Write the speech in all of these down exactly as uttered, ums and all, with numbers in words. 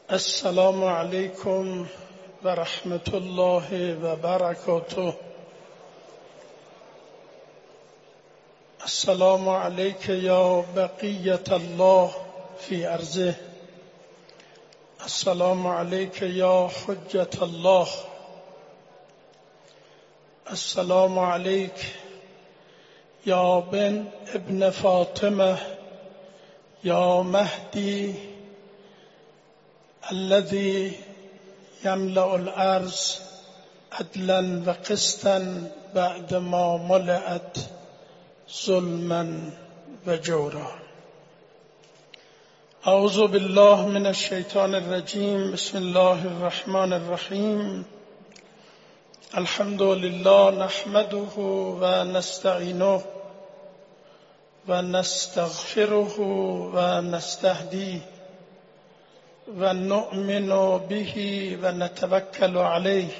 السلام علیکم و رحمت الله و برکاته. السلام علیک یا بقیت الله فی ارضه. السلام علیک یا حجت الله. السلام علیک یا بن ابن فاطمه یا مهدی الذي يملأ الأرض عدلا وقسطا بعد ما ملأت ظلما وجورا. أعوذ بالله من الشيطان الرجيم. بسم الله الرحمن الرحيم. الحمد لله نحمده ونستعينه ونستغفره ونستهديه ونؤمن به ونتوكل عليه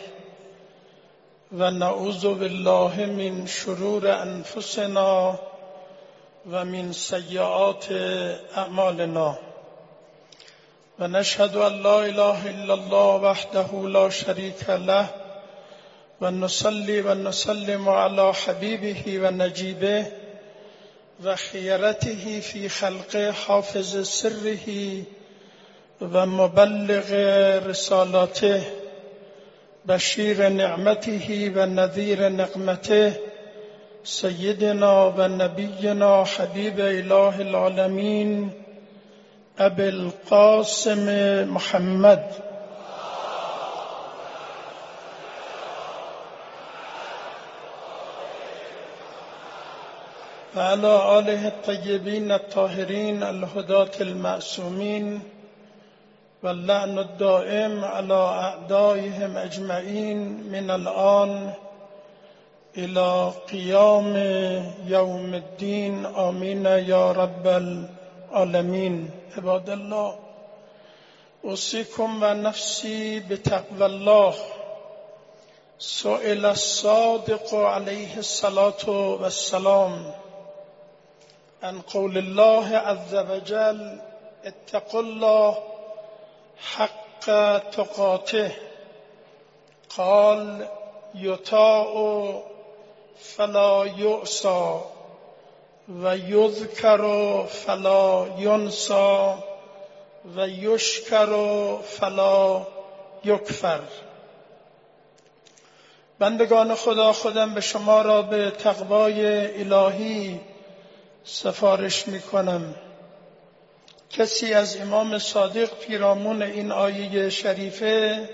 ونعوذ بالله من شرور أنفسنا ومن سيئات أعمالنا ونشهد أن لا إله إلا الله وحده لا شريك له ونصلي ونسلم على حبيبه ونجيبه وخيرته في خلقه حافظ سره و مبلغ رسالاته بشیر نعمته و نذیر نقمته سیدنا و نبینا حبیب اله العالمین ابی القاسم محمد و علی آله الطیبین الطاهرین الهداة المعصومین واللعن الدائم على أعدائهم أجمعين من الآن إلى قيام يوم الدين آمين يا رب العالمين. عباد الله، أوصيكم ونفسي بتقوى الله. سئل الصادق عليه الصلاة والسلام عن قول الله عز وجل: اتقوا الله حق تقاته. قال: يطاع فلا يعصى ويذكر فلا ينسى ويشكر فلا يكفر. بندگان خدا، خودم به شما را به تقوای الهی سفارش می کنم. کسی از امام صادق پیرامون این آیه شریفه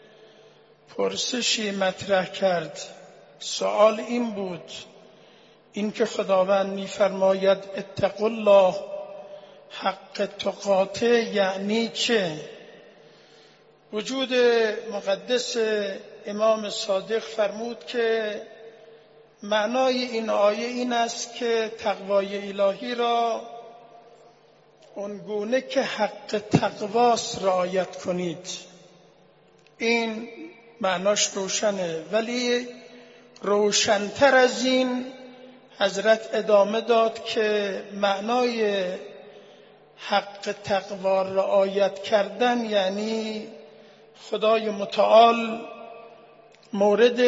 پرسشی مطرح کرد. سوال این بود: این که خداوند می‌فرماید اتقوا الله حق تقاته یعنی چه؟ وجود مقدس امام صادق فرمود که معنای این آیه این است که تقوای الهی را اونگونه که حق تقواست رعایت کنید. این معناش روشنه، ولی روشن‌تر از این حضرت ادامه داد که معنای حق تقوا رعایت کردن یعنی خدای متعال مورد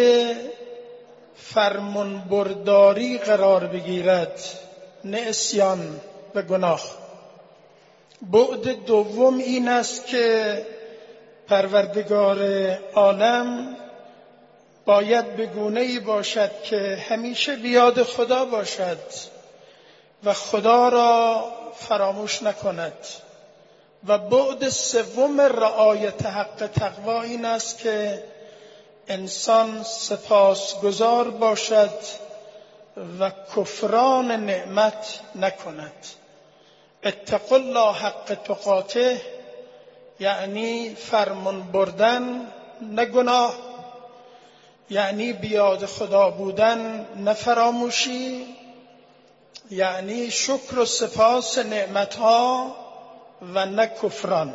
فرمانبرداری قرار بگیرد، نه عصیان و گناه. بعد دوم این است که پروردگار عالم باید به گونه‌ای باشد که همیشه بیاد خدا باشد و خدا را فراموش نکند. و بعد سوم رعایت حق تقوا این است که انسان سپاسگزار باشد و کفران نعمت نکند. اتقوا الله حق تقاته یعنی فرمان بردن نه گناه، یعنی بیاد خدا بودن نه فراموشی، یعنی شکر و سپاس نعمتها و نه کفران.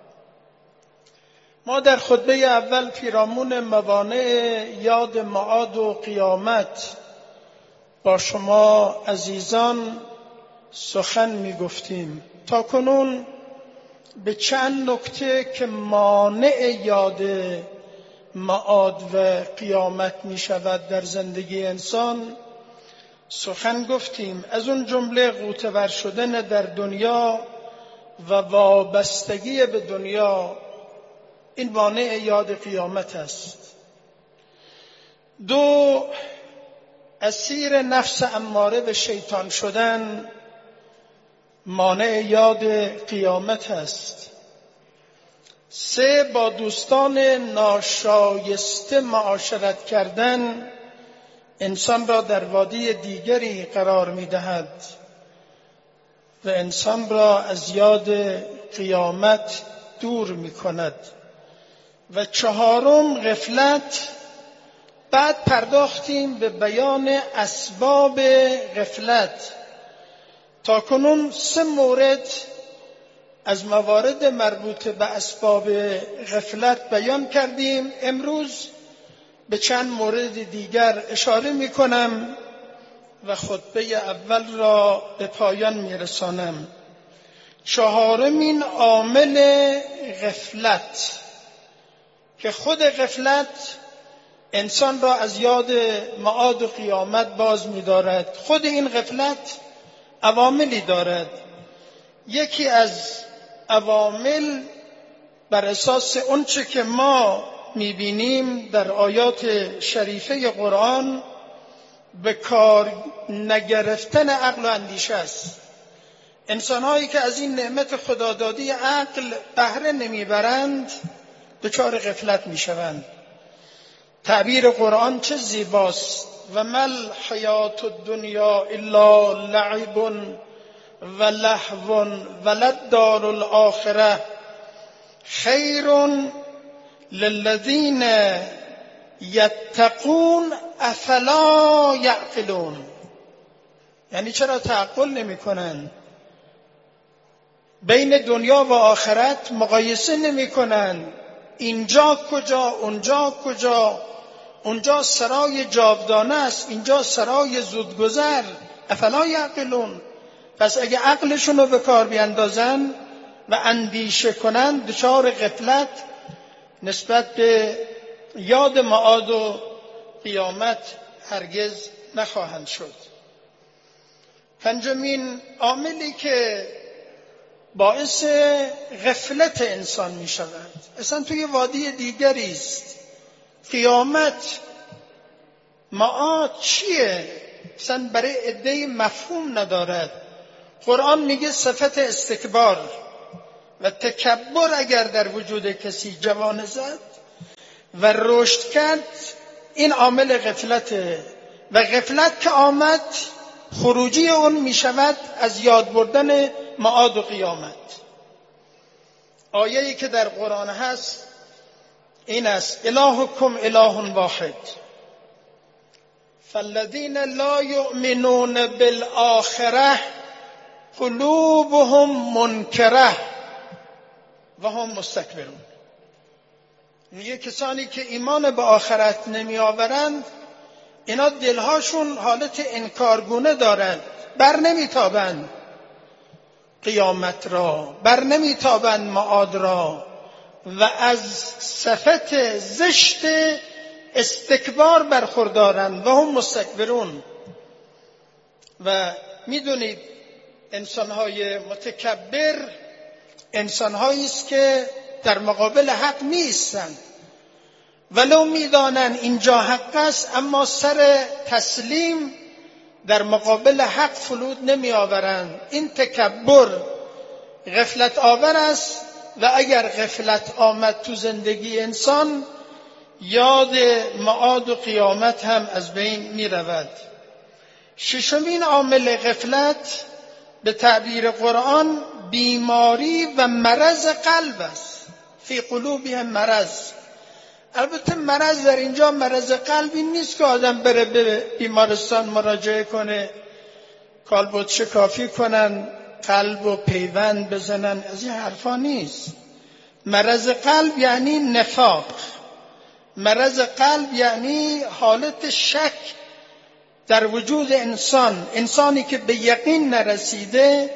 ما در خطبه اول پیرامون موانع یاد معاد و قیامت با شما عزیزان سخن می گفتیم. تا کنون به چند نکته که مانع یاد معاد و قیامت می شود در زندگی انسان سخن گفتیم. از اون جمله غوطه‌ور شدن در دنیا و وابستگی به دنیا، این مانع یاد قیامت است. دو، اسیر نفس اماره به شیطان شدن مانع یاد قیامت است. سه، با دوستان ناشایسته معاشرت کردن انسان را در وادی دیگری قرار می‌دهد و انسان را از یاد قیامت دور می‌کند. و چهارم، غفلت. بعد پرداختیم به بیان اسباب غفلت. تا کنون سه مورد از موارد مربوط به اسباب غفلت بیان کردیم. امروز به چند مورد دیگر اشاره می کنم و خطبه اول را به پایان می رسانم. چهارمین عامل غفلت که خود غفلت انسان را از یاد معاد و قیامت باز می دارد. خود این غفلت عواملی دارد. یکی از عوامل بر اساس اونچه که ما میبینیم در آیات شریفه قرآن به کار نگرفتن عقل و اندیشه است. انسانهایی که از این نعمت خدادادی عقل بهره نمیبرند دچار غفلت میشوند. تعبیر قرآن چه زیباست: و مل حیات الدنیا الا لعب و لهو وللدار الاخره خیر للذین یتقون افلا یعقلون. یعنی چرا تعقل نمی کنند؟ بین دنیا و آخرت مقایسه نمی کنند. اینجا کجا، اونجا کجا، اونجا سرای جاودانه است، اینجا سرای زودگذر. افلا یعقلون. پس اگه عقلشون رو به کار بیاندازن و اندیشه کنند دچار غفلت نسبت به یاد معاد و قیامت هرگز نخواهند شد. پنجمین عاملی که باعث غفلت انسان می شود، اصلا توی وادی دیگری است. قیامت، معاد چیه؟ اصلا برای عده‌ای مفهوم ندارد. قرآن میگه صفت استکبار و تکبر اگر در وجود کسی جوانه زد و رشد کرد، این عامل غفلته و غفلت که آمد خروجی اون میشود از یاد بردن معاد و قیامت. آیه‌ای که در قرآن هست این است: الهکم اله واحد فالذین لا یؤمنون بالآخرة قلوبهم منکره و هم مستکبرون. میگه کسانی که ایمان به آخرت نمی آورند اینا دلهاشون حالت انکارگونه دارند، بر نمی تابند قیامت را، بر نمی تابند معاد را و از صفت زشت استکبار برخوردارند و هم مستکبرون. و میدونید انسانهای متکبر انسانهایی است که در مقابل حق نیستند، ولو میدانند اینجا حق است اما سر تسلیم در مقابل حق فرود نمی آورند. این تکبر غفلت آور است و اگر غفلت آمد تو زندگی انسان یاد معاد و قیامت هم از بین می رود. ششمین عامل غفلت به تعبیر قرآن بیماری و مرض قلب است. فی قلوبهم مرض. البته مرض در اینجا مرض قلبی نیست که آدم بره به بیمارستان مراجعه کنه، کالبد شکافی کنن، قلب و پیوند بزنن، از این حرفا نیست. مرض قلب یعنی نفاق. مرض قلب یعنی حالت شک در وجود انسان. انسانی که به یقین نرسیده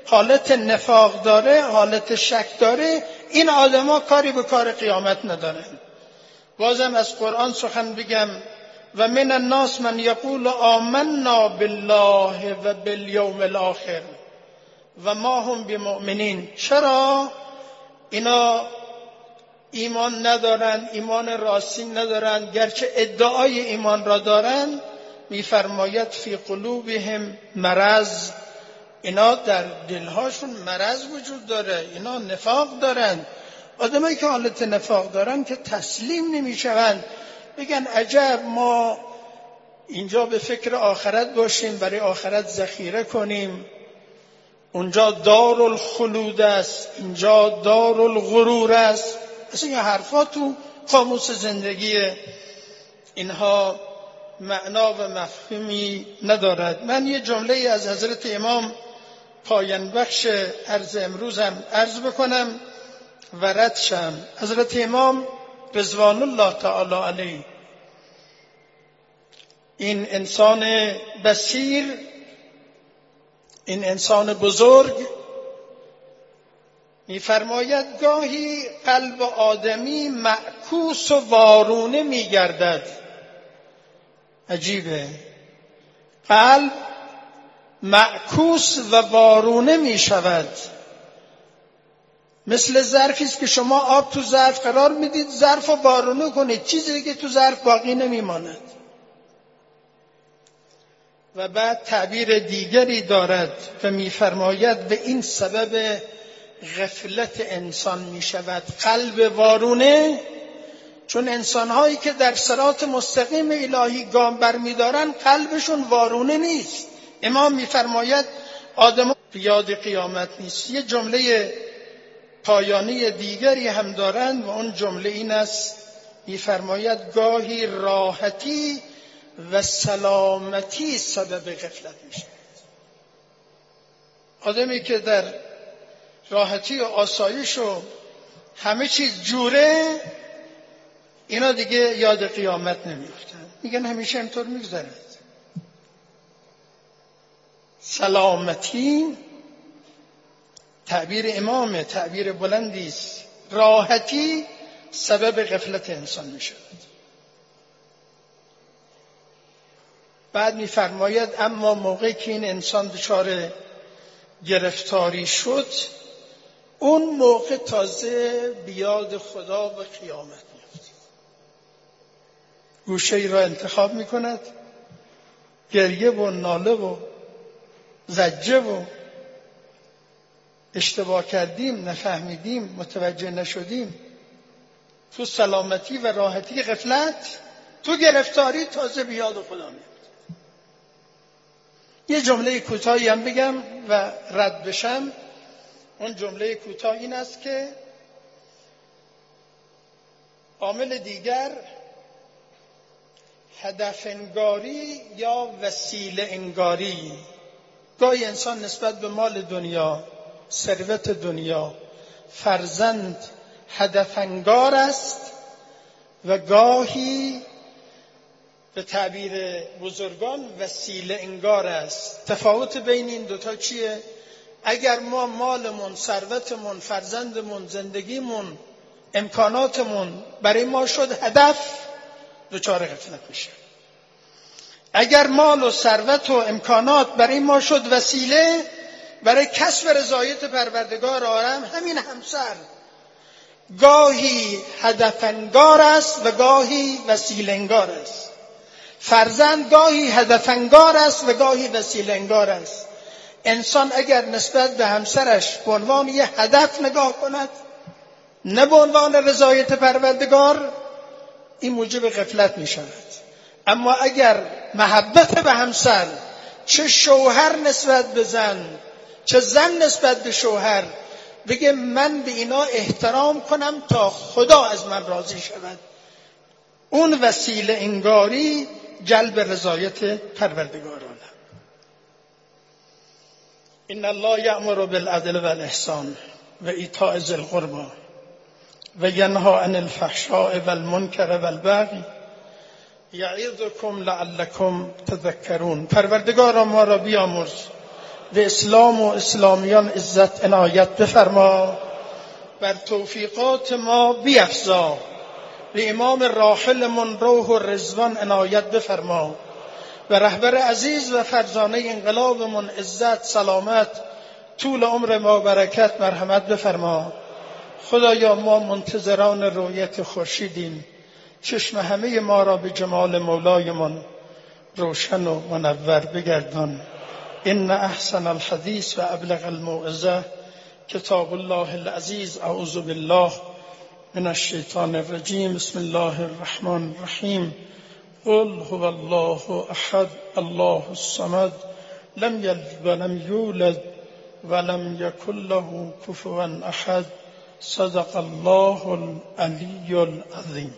حالت نفاق داره، حالت شک داره، این آدما کاری به کار قیامت ندارن. بازم از قرآن سخن بگم و من الناس من یقول آمنا بالله و بالیوم الاخر و ما هم بمؤمنین. چرا اینا ایمان ندارن، ایمان راستین ندارن، گرچه ادعای ایمان را دارن؟ میفرماید فی قلوبهم مرض، اینا در دلهاشون مرض وجود داره، اینا نفاق دارن. آدمایی که حالت نفاق دارن که تسلیم نمیشوند، بگن عجب ما اینجا به فکر آخرت باشیم، برای آخرت ذخیره کنیم، اونجا دارالخلود است، اینجا دارالغرور است. اصلا این حرفا تو قاموس زندگی اینها معنا و مفهومی ندارد. من یه جمله از حضرت امام پایان بخش عرض امروزم عرض بکنم و رد شم. حضرت امام رضوان الله تعالی علیه، این انسان بصیر، این انسان بزرگ، می‌فرماید گاهی قلب آدمی معکوس و وارونه می‌گردد. عجیبه، قلب معکوس و وارونه می‌شود. مثل ظرفی است که شما آب تو ظرف قرار میدید، ظرف رو وارونه کنید، چیزی دیگه تو ظرف باقی نمیماند. و بعد تعبیر دیگری دارد و می‌فرماید به این سبب غفلت انسان می‌شود قلب وارونه، چون انسان‌هایی که در صراط مستقیم الهی گام برمی‌دارن قلبشون وارونه نیست. امام می‌فرماید آدم یاد قیامت نیست. یه جمله پایانی دیگری هم دارند و اون جمله این است، می‌فرماید گاهی راحتی و سلامتی سبب غفلت میشه. آدمی که در راحتی و آسایش و همه چیز جوره، اینا دیگه یاد قیامت نمیفتن، میگن همیشه اینطور میگذرد. سلامتی تعبیر امامه، تعبیر بلندی است. راحتی سبب غفلت انسان میشه. بعد می‌فرماید اما موقعی که این انسان دچار گرفتاری شد، اون موقع تازه بیاد خدا و قیامت میفته. گوشه‌ای را انتخاب می‌کند، گریه و ناله و زجه و اشتباه کردیم، نفهمیدیم، متوجه نشدیم. تو سلامتی و راحتی غفلت، تو گرفتاری تازه بیاد خدا میفته. یه جمله کوتاهی هم بگم و رد بشم. اون جمله کوتاه این است که عامل دیگر هدف انگاری یا وسیله انگاری. گاهی انسان نسبت به مال دنیا، ثروت دنیا، فرزند هدف انگار است و گاهی به تعبیر بزرگان وسیله انگار است. تفاوت بین این دوتا چیه؟ اگر ما مالمون، ثروتمون، فرزندمون، زندگیمون، امکاناتمون برای ما شد هدف، دچار غفلت میشه. اگر مال و ثروت و امکانات برای ما شد وسیله برای کسب رضایت پروردگار عالم، همین همسر گاهی هدف انگار است و گاهی وسیله انگار است. فرزند گاهی هدف انگار است و گاهی وسیله انگار است. انسان اگر نسبت به همسرش به عنوان یه هدف نگاه کند، نه به عنوان رضایت پروردگار، این موجب غفلت می شود. اما اگر محبت به همسر، چه شوهر نسبت به زن، چه زن نسبت به شوهر، بگه من به اینا احترام کنم تا خدا از من راضی شود، اون وسیله انگاری جلب رضایت پروردگار عالم. ان الله یأمر بالعدل والإحسان و ایتاء ذی القربى و ینهی عن الفحشاء والمنکر والبغی یعظکم لعلکم تذکرون. پروردگار ما را بیامرز به اسلام و اسلامیان عزت عنایت بفرما، بر توفیقات ما بیفزا، به امام راحلمون روح و رضوان عنایت بفرما، و رهبر عزیز و فرزانه انقلابمون عزت، سلامت، طول عمر ما برکت مرحمت بفرما. خدایا ما منتظران رؤیت خورشیدیم، چشم همه ما را به جمال مولایمان روشن و منور بگردان. ان احسن الحدیث و ابلغ الموعظه کتاب الله العزیز. اعوذ بالله من الشیطان الرجیم. بسم الله الرحمن الرحیم. قل هو الله احد الله الصمد لم یلد ولم یولد ولم یکن له کفوا احد. صدق الله العلی العظیم.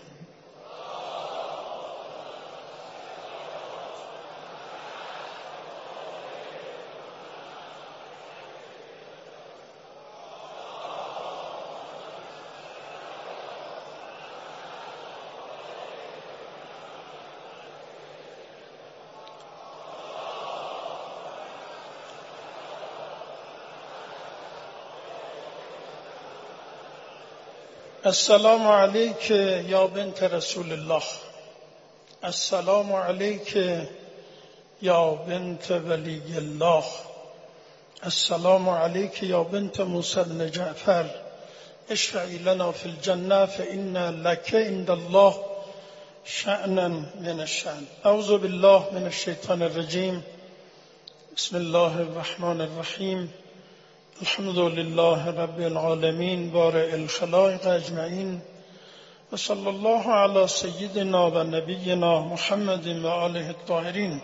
السلام علیک یا بنت رسول الله. السلام علیک یا بنت ولی الله. السلام علیک یا بنت موسی بن جعفر. اشفعی لنا فی الجنه فإن لک عند الله شأنا من الشأن. اعوذ بالله من الشیطان الرجیم. بسم الله الرحمن الرحیم. الحمد لله رب العالمین بارئ الخلائق اجمعین و صلی الله علی سیدنا و نبینا محمد و آله الطاهرین.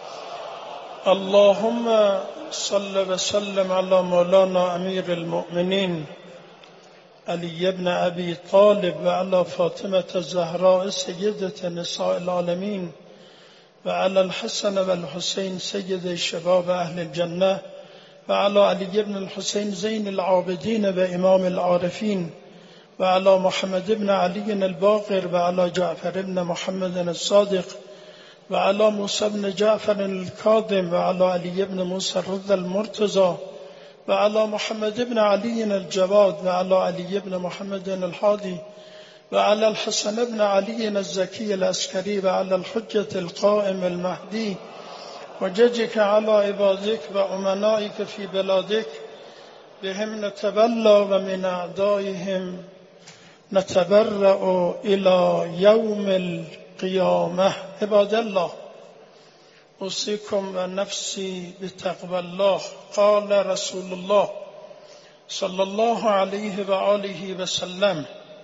اللهم صل و سلم علی مولانا امیر المؤمنین علی ابن ابی طالب و علی فاطمه الزهراء سیدة نساء العالمین و علی الحسن و الحسین سید شباب اهل الجنه و علی علی ابن الحسین زین العابدین و امام العارفین و علی محمد ابن علی الباقر و علی جعفر ابن محمد الصادق و علی موسی ابن جعفر الکاظم و علی علی ابن موسی الرضا المرتضی و علی محمد ابن علی الجواد و علی علی ابن محمد الحادی و علی الحسن ابن علی الزکی العسکری و علی الحجة القائم المهدی وجدك على عبادك وأمنائك في بلادك بهم نتبلى ومن أعدائهم نتبرأ إلى يوم القيامة. عباد الله، أوصيكم ونفسي بتقوى الله. قال رسول الله صلى الله عليه وآله وسلم: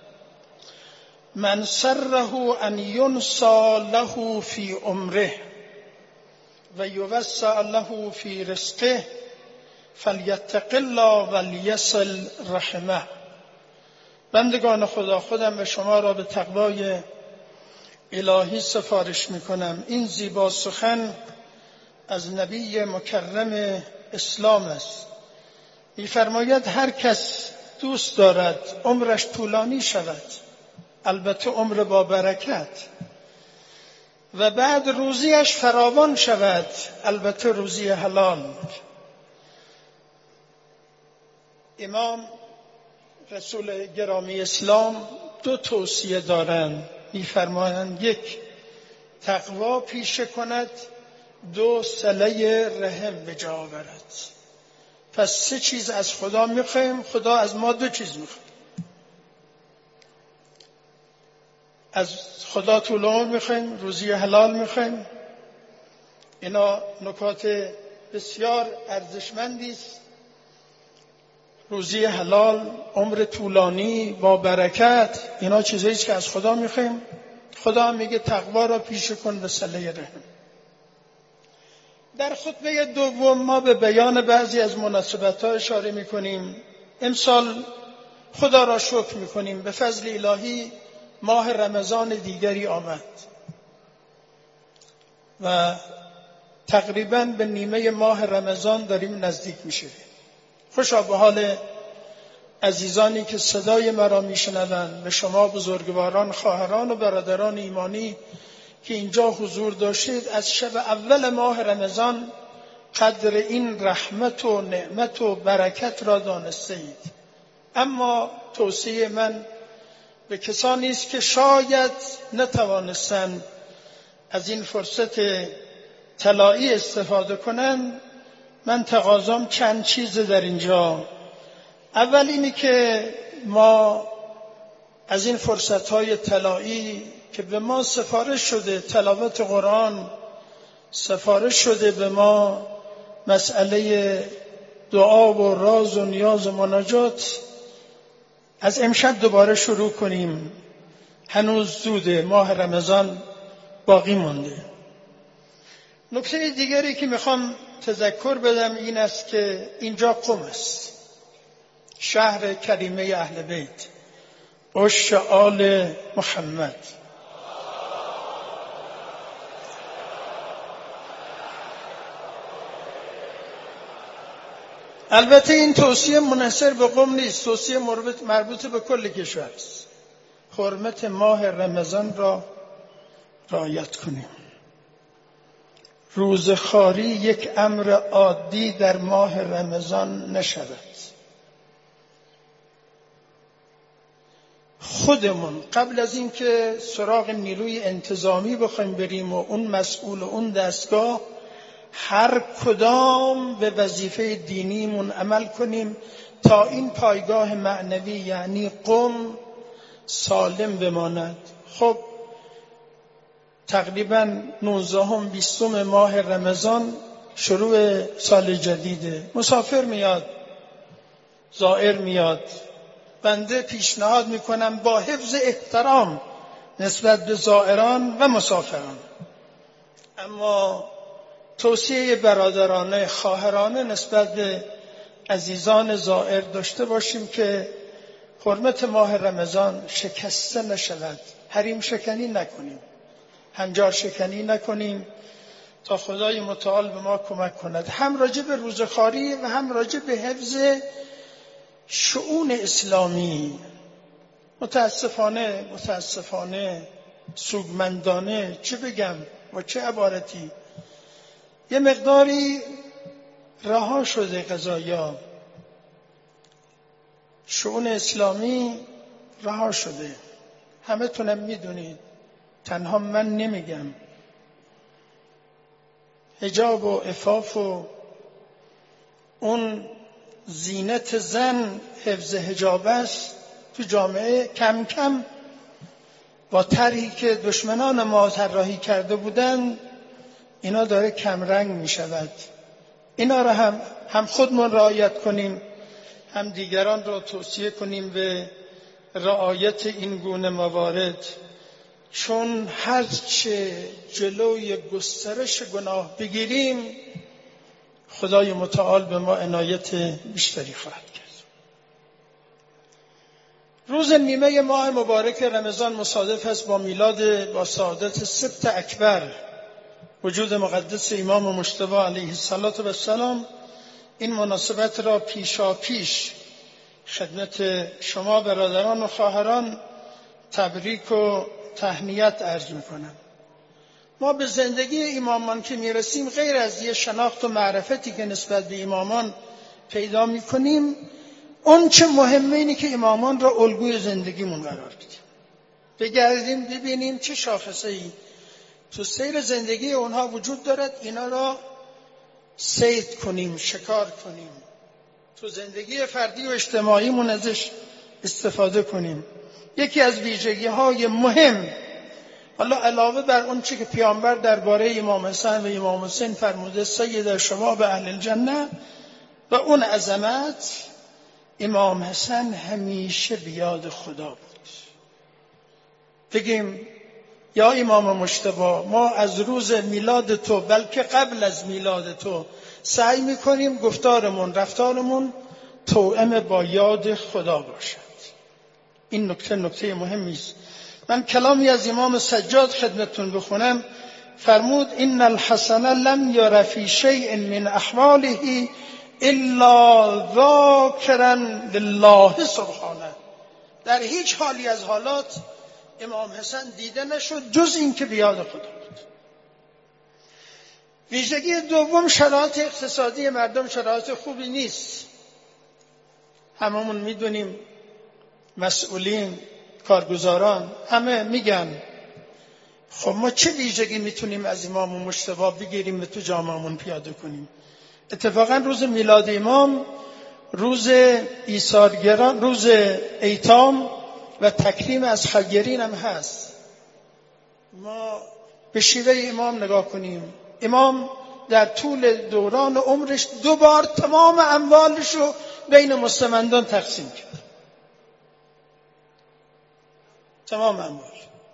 من سره أن ينسى له في عمره و یوسع له فی رزقه فلیتق الله ولیصل رحمه. بندگان خدا، خودم و شما را به تقوای الهی سفارش میکنم. این زیبا سخن از نبی مکرم اسلام است. میفرماید هر کس دوست دارد عمرش طولانی شود، البته عمر با برکت، و بعد روزیش فراوان شود، البته روزی حلال. امام رسول گرامی اسلام دو توصیه دارند. می‌فرمایند یک، تقوا پیشه کند، دو، صله رحم به جا آورد. پس سه چیز از خدا می‌خوایم، خدا از ما دو چیز می‌خواد. از خدا طول عمر میخوایم، روزی حلال میخوایم. اینا نکات بسیار ارزشمندی است. روزی حلال، عمر طولانی با برکت، اینا چیزایی است که از خدا میخوایم. خدا هم میگه تقوا را پیشه کن و صله رحم. در خطبه دوم ما به بیان بعضی از مناسبت‌ها اشاره میکنیم. امسال خدا را شکر میکنیم، به فضل الهی ماه رمضان دیگری آمد و تقریباً به نیمه ماه رمضان داریم نزدیک میشیم. خوشا به حال عزیزانی که صدای مرا میشنوند، به شما بزرگواران، خواهران و برادران ایمانی که اینجا حضور داشتید. از شب اول ماه رمضان قدر این رحمت و نعمت و برکت را دانسته اید. اما توصیه من به کسانی است که شاید نتوانستند از این فرصت طلایی استفاده کنند. من تقاضام چند چیز در اینجا. اول اینی که ما از این فرصت‌های طلایی که به ما سفارش شده، تلاوت قرآن، سفارش شده به ما مسئله دعا و راز و نیاز و مناجات، از امشب دوباره شروع کنیم. هنوز زوده، ماه رمضان باقی مونده. نکته دیگری که میخوام تذکر بدم این است که اینجا قم است، شهر کریمه اهل بیت، عش آل محمد. البته این توصیه منحصر به قم نیست، توصیه مربوط به کل کشور است. حرمت ماه رمضان را رعایت کنیم. روزخواری یک امر عادی در ماه رمضان نشود. خودمون قبل از این که سراغ نیروی انتظامی بخوایم بریم و اون مسئول و اون دستگاه، هر کدام به وظیفه دینیمون عمل کنیم تا این پایگاه معنوی یعنی قم سالم بماند. خب تقریبا نوزدهم بیستم ماه رمضان شروع سال جدیده، مسافر میاد، زائر میاد. بنده پیشنهاد میکنم با حفظ احترام نسبت به زائران و مسافران، اما توصیه برادرانه خواهرانه نسبت به عزیزان زائر داشته باشیم که حرمت ماه رمضان شکسته نشود. حریم شکنی نکنیم، هنجار شکنی نکنیم تا خدای متعال به ما کمک کند، هم راجع به روزخواری و هم راجع به حفظ شؤون اسلامی. متاسفانه متاسفانه سوگمندانه چه بگم و چه عبارتی، یه مقداری رها شده قضایا، شؤون اسلامی رها شده. همه تونم میدونید، تنها من نمیگم. حجاب و عفاف و اون زینت زن، حفظ حجاب است تو جامعه، کم کم با طرحی که دشمنان ما طراحی کرده بودند اینا داره کمرنگ می شود. اینا را هم هم خودمون رعایت کنیم، هم دیگران را توصیه کنیم به رعایت این گونه موارد، چون هرچه جلوی گسترش گناه بگیریم خدای متعال به ما عنایت بیشتری خواهد کرد. روز نیمه ماه مبارک رمضان مصادف است با میلاد با سعادت سبت اکبر، وجود مقدس امام مجتبی علیه السلام. این مناسبت را پیشا پیش خدمت شما برادران و خواهران تبریک و تهنیت عرض میکنم. ما به زندگی امامان که میرسیم غیر از یه شناخت و معرفتی که نسبت به امامان پیدا میکنیم، اون چه مهمه اینه که امامان را الگوی زندگیمون قرار بدیم، بگردیم ببینیم چه شاخصه‌ای تو سیر زندگی اونها وجود دارد، اینا را صید کنیم، شکار کنیم، تو زندگی فردی و اجتماعیمون ازش استفاده کنیم. یکی از ویژگی‌های مهم، حالا علاوه بر اون چی که پیامبر درباره امام حسن و امام حسین فرموده سید شباب اهل الجنه و اون عظمت، امام حسن همیشه به یاد خدا بود. بگیم یا امام مجتبی، ما از روز میلاد تو بلکه قبل از میلاد تو سعی میکنیم گفتارمون رفتارمون توأم با یاد خدا باشد. این نکته نکته مهمی است. من کلامی از امام سجاد خدمتتون بخونم. فرمود ان الحسن لم یر فی شیء من احواله الا ذاکرا لله سبحانه. در هیچ حالی از حالات امام حسن دیده نشد جز این که به یاد خدا بود. ویژگی دوم، شرایط اقتصادی مردم شرایط خوبی نیست. هممون میدونیم، مسئولین، کارگزاران همه میگن. خب ما چه ویژگی میتونیم از امام مجتبی بگیریم و تو جامعهمون پیاده کنیم؟ اتفاقا روز میلاد امام روز ایثارگران، روز ایتام و تکریم از خیرین هم هست. ما به شیوه امام نگاه کنیم. امام در طول دوران عمرش دو بار تمام اموالش رو بین مستمندان تقسیم کرد. تمام اموال.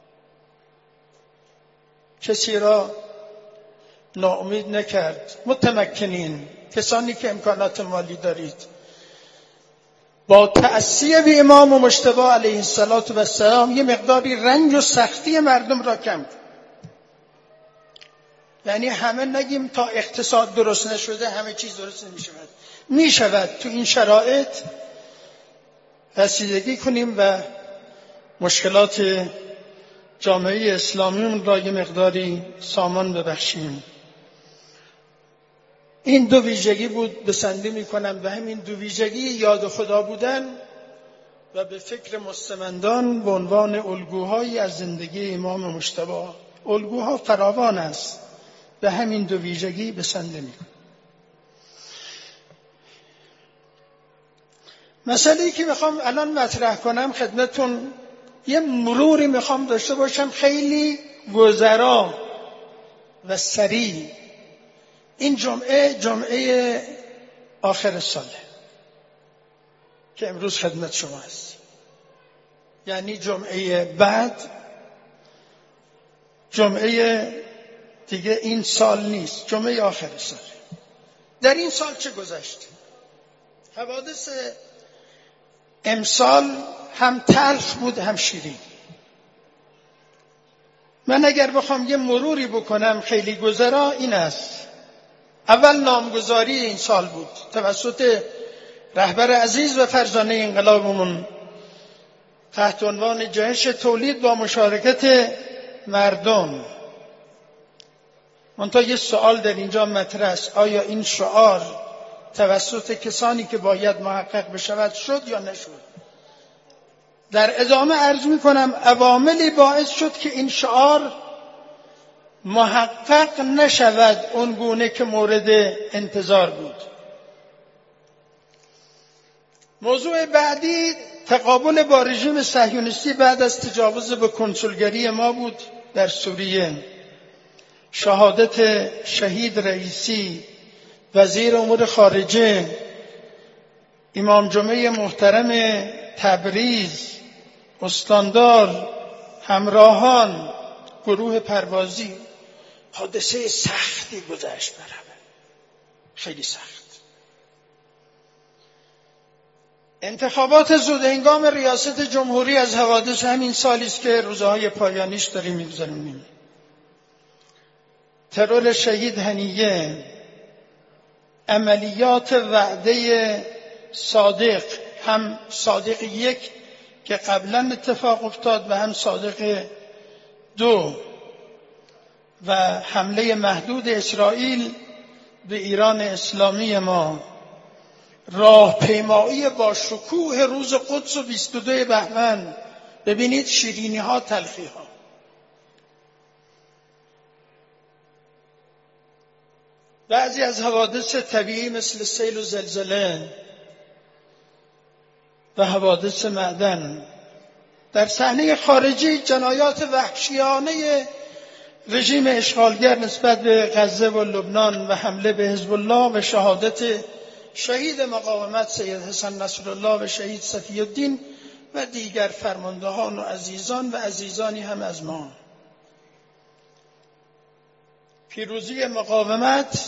کسی را ناامید نکرد. متمکنین، کسانی که امکانات مالی دارید، با تأسیه به امام مجتبی علیه السلام یه مقداری رنج و سختی مردم را کم کرد. یعنی همه نگیم تا اقتصاد درست نشده همه چیز درست نمی شود. می شود. تو این شرایط رسیدگی کنیم و مشکلات جامعه اسلامی را یه مقداری سامان ببخشیم. این دو ویژگی بود بسنده می کنم و همین دو ویژگی یاد خدا بودن و به فکر مستمندان به عنوان الگوهایی از زندگی امام مجتبی. الگوها فراوان است، به همین دو ویژگی بسنده می کنم. مسئله‌ای که میخوام الان مطرح کنم خدمتون، یه مروری میخوام داشته باشم خیلی گذرا و سریع. این جمعه جمعه آخر ساله که امروز خدمت شما هست، یعنی جمعه بعد، جمعه دیگه این سال نیست، جمعه آخر ساله. در این سال چه گذشته؟ حوادث امسال هم تلخ بود هم شیرین. من اگر بخوام یه مروری بکنم خیلی گذرا این است. اول نامگذاری این سال بود توسط رهبر عزیز و فرزانه انقلابمون تحت عنوان جهش تولید با مشارکت مردم. منتها یه سوال در اینجا مطرح است: آیا این شعار توسط کسانی که باید محقق بشود شد یا نشد؟ در ادامه عرض می کنم عواملی باعث شد که این شعار محقق نشود اون گونه که مورد انتظار بود. موضوع بعدی تقابل با رژیم صهیونیستی بعد از تجاوز به کنسولگری ما بود در سوریه. شهادت شهید رئیسی وزیر امور خارجه، امام جمعه محترم تبریز، استاندار، همراهان، گروه پروازی، حادثه سختی گذشت بر همه، خیلی سخت. انتخابات زودهنگام ریاست جمهوری از حوادث همین سالی است که روزهای پایانیش داریم می‌گذرونیم. ترور شهید هنیه، عملیات وعده صادق، هم صادق یک که قبلا اتفاق افتاد و هم صادق دو، و حمله محدود اسرائیل به ایران اسلامی ما، راهپیمایی با شکوه روز قدس و بیست و دو بهمن. ببینید شیرینی ها، تلخی ها. بعضی از حوادث طبیعی مثل سیل و زلزله و حوادث معدن. در صحنه خارجی جنایات وحشیانه رژیم اشغالگر نسبت به غزه و لبنان و حمله به حزب الله و شهادت شهید مقاومت سید حسن نصرالله و شهید صفی الدین و دیگر فرماندهان و عزیزان و عزیزانی هم از ما. پیروزی مقاومت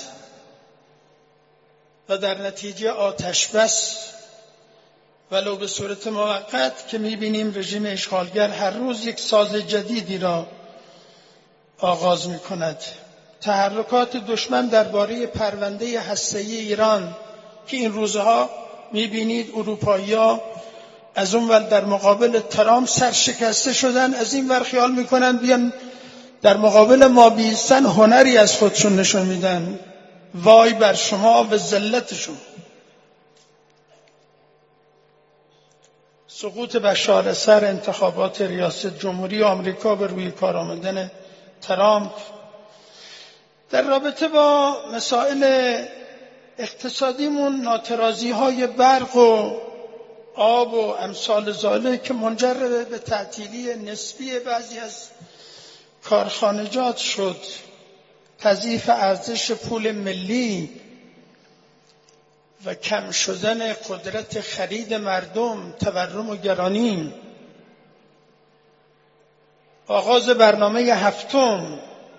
و در نتیجه آتش بس ولو به صورت موقت که می‌بینیم رژیم اشغالگر هر روز یک ساز جدیدی را آغاز می‌کند. تحرکات دشمن درباره پرونده هسته‌ای ایران که این روزها می‌بینید اروپایی‌ها از اون ور در مقابل ترامپ سرشکسته شدن، از این ور خیال می‌کنند بیان در مقابل ما بیستن هنری از خودشون نشون میدن. وای بر شما و ذلتشون. سقوط بشار اسد، انتخابات ریاست جمهوری آمریکا به روی کار آمدن ترامپ، در رابطه با مسائل اقتصادیمون ناترازی های برق و آب و امثال ذالک که منجر به تعطیلی نسبی بعضی از کارخانجات شد، تضعیف ارزش پول ملی و کم شدن قدرت خرید مردم، تورم و گرانی، آغاز برنامه هفتم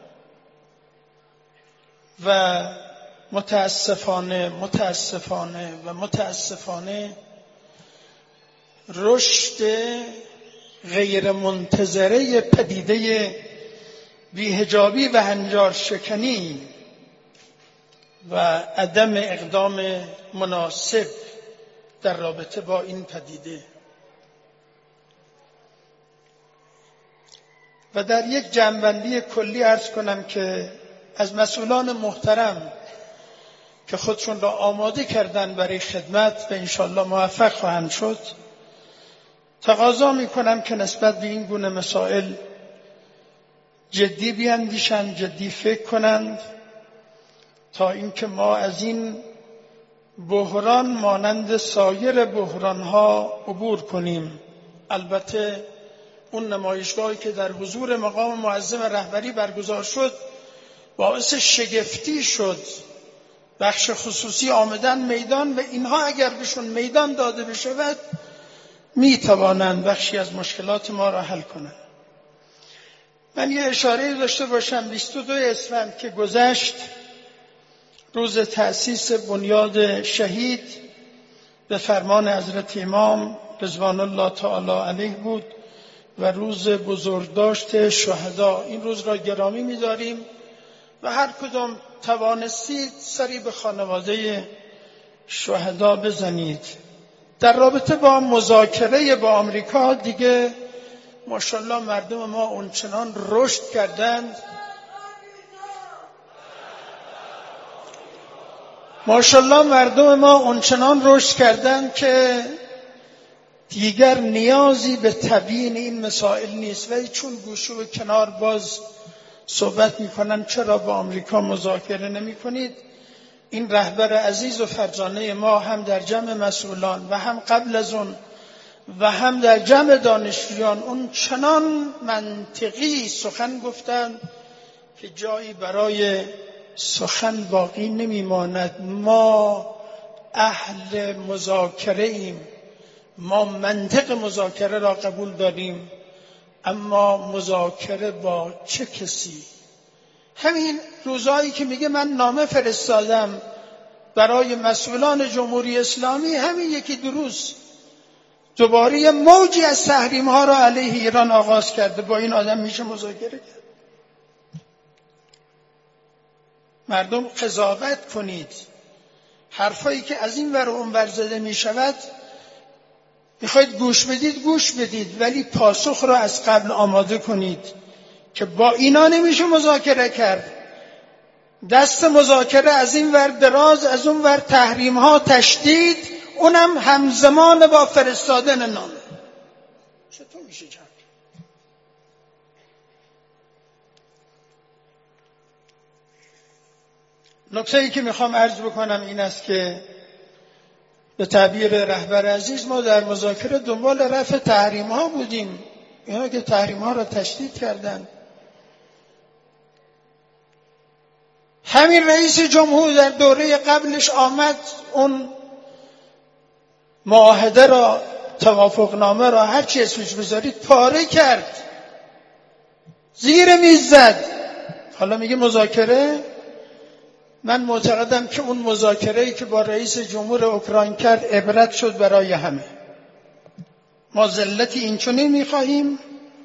و متاسفانه متاسفانه و متاسفانه رشد غیر منتظره پدیده بی‌حجابی و هنجار شکنی و عدم اقدام مناسب در رابطه با این پدیده. و در یک جمع‌بندی کلی عرض کنم که از مسئولان محترم که خودشون را آماده کردن برای خدمت و انشاءالله موفق خواهند شد، تقاضا میکنم که نسبت به این گونه مسائل جدی بیاندیشند، جدی فکر کنند تا اینکه ما از این بحران مانند سایر بحرانها عبور کنیم. البته اون نمایشگاهی که در حضور مقام معظم رهبری برگزار شد باعث شگفتی شد. بخش خصوصی آمدن میدان و اینها اگر بهشون میدان داده بشود می توانند بخشی از مشکلات ما را حل کنند. من یه اشاره داشته باشم. بیست و دو اسفند که گذشت روز تأسیس بنیاد شهید به فرمان حضرت امام رضوان الله تعالی علیه بود و روز بزرگداشت شهدا. این روز را گرامی می‌داریم و هر کدام توانستید سری به خانواده شهدا بزنید. در رابطه با مذاکره با آمریکا دیگه ماشاءالله مردم ما اونچنان رشد کردند ماشاءالله مردم ما اونچنان رشد کردند که دیگر نیازی به تبیین این مسائل نیست. ولی چون گوشه و کنار باز صحبت میکنن چرا با آمریکا مذاکره نمی کنید؟ این رهبر عزیز و فرزانه ما هم در جمع مسئولان و هم قبل از اون و هم در جمع دانشجویان اون چنان منطقی سخن گفتند که جایی برای سخن باقی نمیماند. ما اهل مذاکره ایم، ما منطق مذاکره را قبول داریم، اما مذاکره با چه کسی؟ همین روزایی که میگه من نامه فرستادم برای مسئولان جمهوری اسلامی، همین یکی دو روز دوباره یه موجی از تحریم ها را علیه ایران آغاز کرده. با این آدم میشه مذاکره کرد؟ مردم قضاوت کنید. حرفایی که از این ور و اون ور زده میشود میخواید گوش بدید گوش بدید، ولی پاسخ را از قبل آماده کنید که با اینا نمیشه مذاکره کرد. دست مذاکره از این ور دراز، از اون ور تحریم ها تشدید، اونم همزمان با فرستادن نامه. چطور میشه جمع؟ نکته ای که میخوام عرض بکنم این است که به تعبیر رهبر عزیز ما در مذاکره دنبال رفع تحریم ها بودیم. اینا که تحریم ها را تشدید کردن. همین رئیس جمهور در دوره قبلش آمد اون معاهده را، توافقنامه را، هر چی اسمش بذارید، پاره کرد، زیر میز زد. حالا میگه مذاکره. من معتقدم که اون مذاکره‌ای که با رئیس جمهور اوکراین کرد عبرت شد برای همه. ما ذلتی اینچنین می‌خواهیم.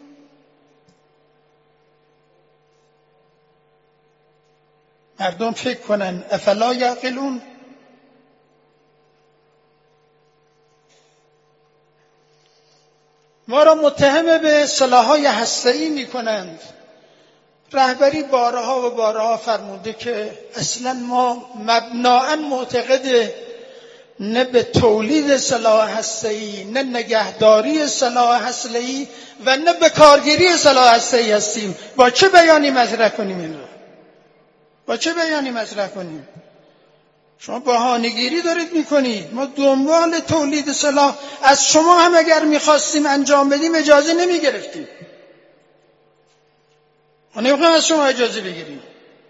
مردم فکر کنن افلا یعقلون. ما را متهم به سلاح‌های هسته‌ای می‌کنند رهبری بارها و بارها فرموده که اصلا ما مبناً معتقد نه به تولید سلاح هسته‌ای، نه نگهداری سلاح هسته‌ای و نه به کارگیری سلاح هسته‌ای هستیم. با چه بیانی مطرح کنیم این رو؟ با چه بیانی مطرح کنیم؟ شما بهانه‌گیری دارید میکنید. ما دنبال تولید سلاح از شما هم اگر میخواستیم انجام بدیم اجازه نمیگرفتیم. ما نمیخوایم از شما اجازه بگیریم.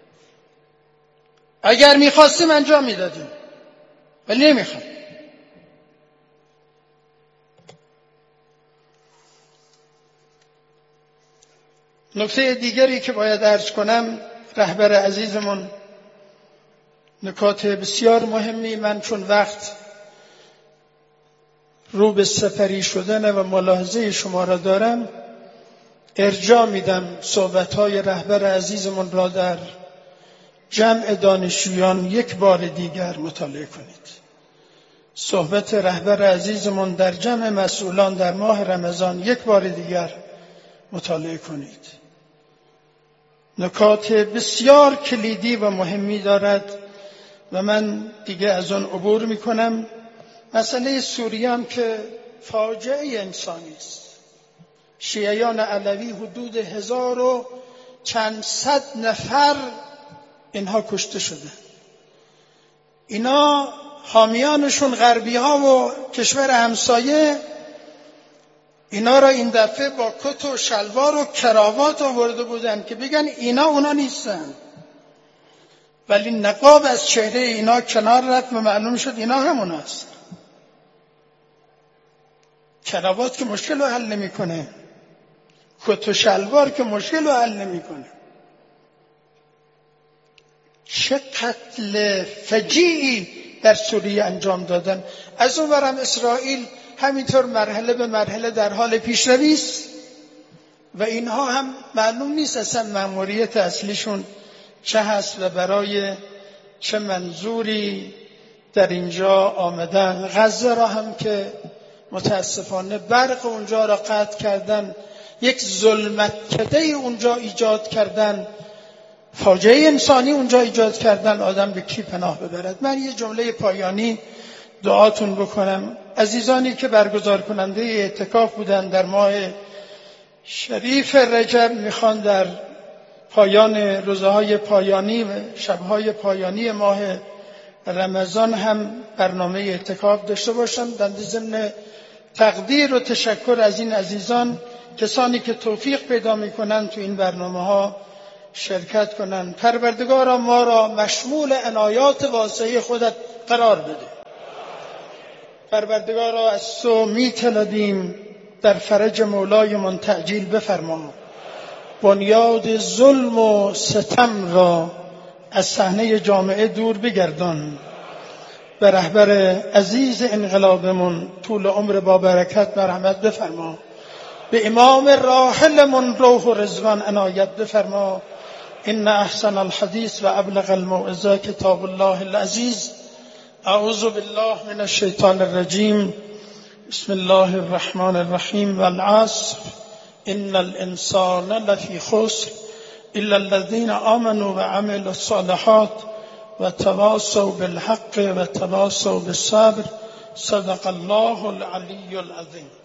اگر میخواستیم انجام میدادیم، ولی نمیخوایم. نکته دیگری که باید عرض کنم، رهبر عزیزمون نکات بسیار مهمی، من چون وقت رو به سپری شدن و ملاحظه شما را دارم، ارجاع میدم صحبت‌های رهبر عزیزمون را در جمع دانشجویان یک بار دیگر مطالعه کنید. صحبت رهبر عزیزمون در جمع مسئولان در ماه رمضان یک بار دیگر مطالعه کنید. نکات بسیار کلیدی و مهمی دارد و من دیگه از آن عبور میکنم. مسئله سوریه هم که فاجعه انسانی است. شیعیان علوی حدود هزار و چند صد نفر اینها کشته شده. اینا حامیانشون غربی ها و کشور همسایه اینا را این دفعه با کت و شلوار و کراوات آورده بودن که بگن اینا اونا نیستن، ولی نقاب از چهره اینا کنار رفت و معلوم شد اینا همون هست. کراوات که مشکل رو حل نمی کنه، کت و شلوار که مشکل رو حل نمی کنه. چه قتل فجیعی در سوریه انجام دادن. از اون ورم اسرائیل همینطور مرحله به مرحله در حال پیشروی است و اینها هم معلوم نیست اصلا مأموریت اصلیشون چه هست و برای چه منظوری در اینجا آمدن. غزه را هم که متاسفانه برق اونجا را قطع کردن، یک ظلمتکده اونجا ایجاد کردن، فاجعه انسانی اونجا ایجاد کردن. آدم به کی پناه ببرد؟ من یه جمله پایانی دعاتون بکنم. عزیزانی که برگزار کننده اعتکاف بودن در ماه شریف رجب میخوان در پایان روزهای پایانی و شبهای پایانی ماه رمضان هم برنامه اعتکاف داشته باشن. در ضمن تقدیر و تشکر از این عزیزان، کسانی که توفیق پیدا میکنن تو این برنامه ها شرکت کنن. پروردگارا ما را مشمول عنایات واسعه خودت قرار بده. پروردگارا از تو میطلبیم در فرج مولایمان تعجیل بفرما. بنیاد ظلم و ستم را از صحنه جامعه دور بگردان. به رهبر عزیز انقلابمون طول عمر با برکت مرحمت بفرما. به امام راحلمون روح و رضوان عنایت بفرما. ان احسن الحدیث و ابلغ الموعظه کتاب الله العزیز. اعوذ بالله من الشیطان الرجیم. بسم الله الرحمن الرحیم. والعصر ان الانسان لفی خسر الا الذين آمنوا وعملوا الصالحات وتواصوا بالحق وتواصوا بالصبر. صدق الله العلی العظیم.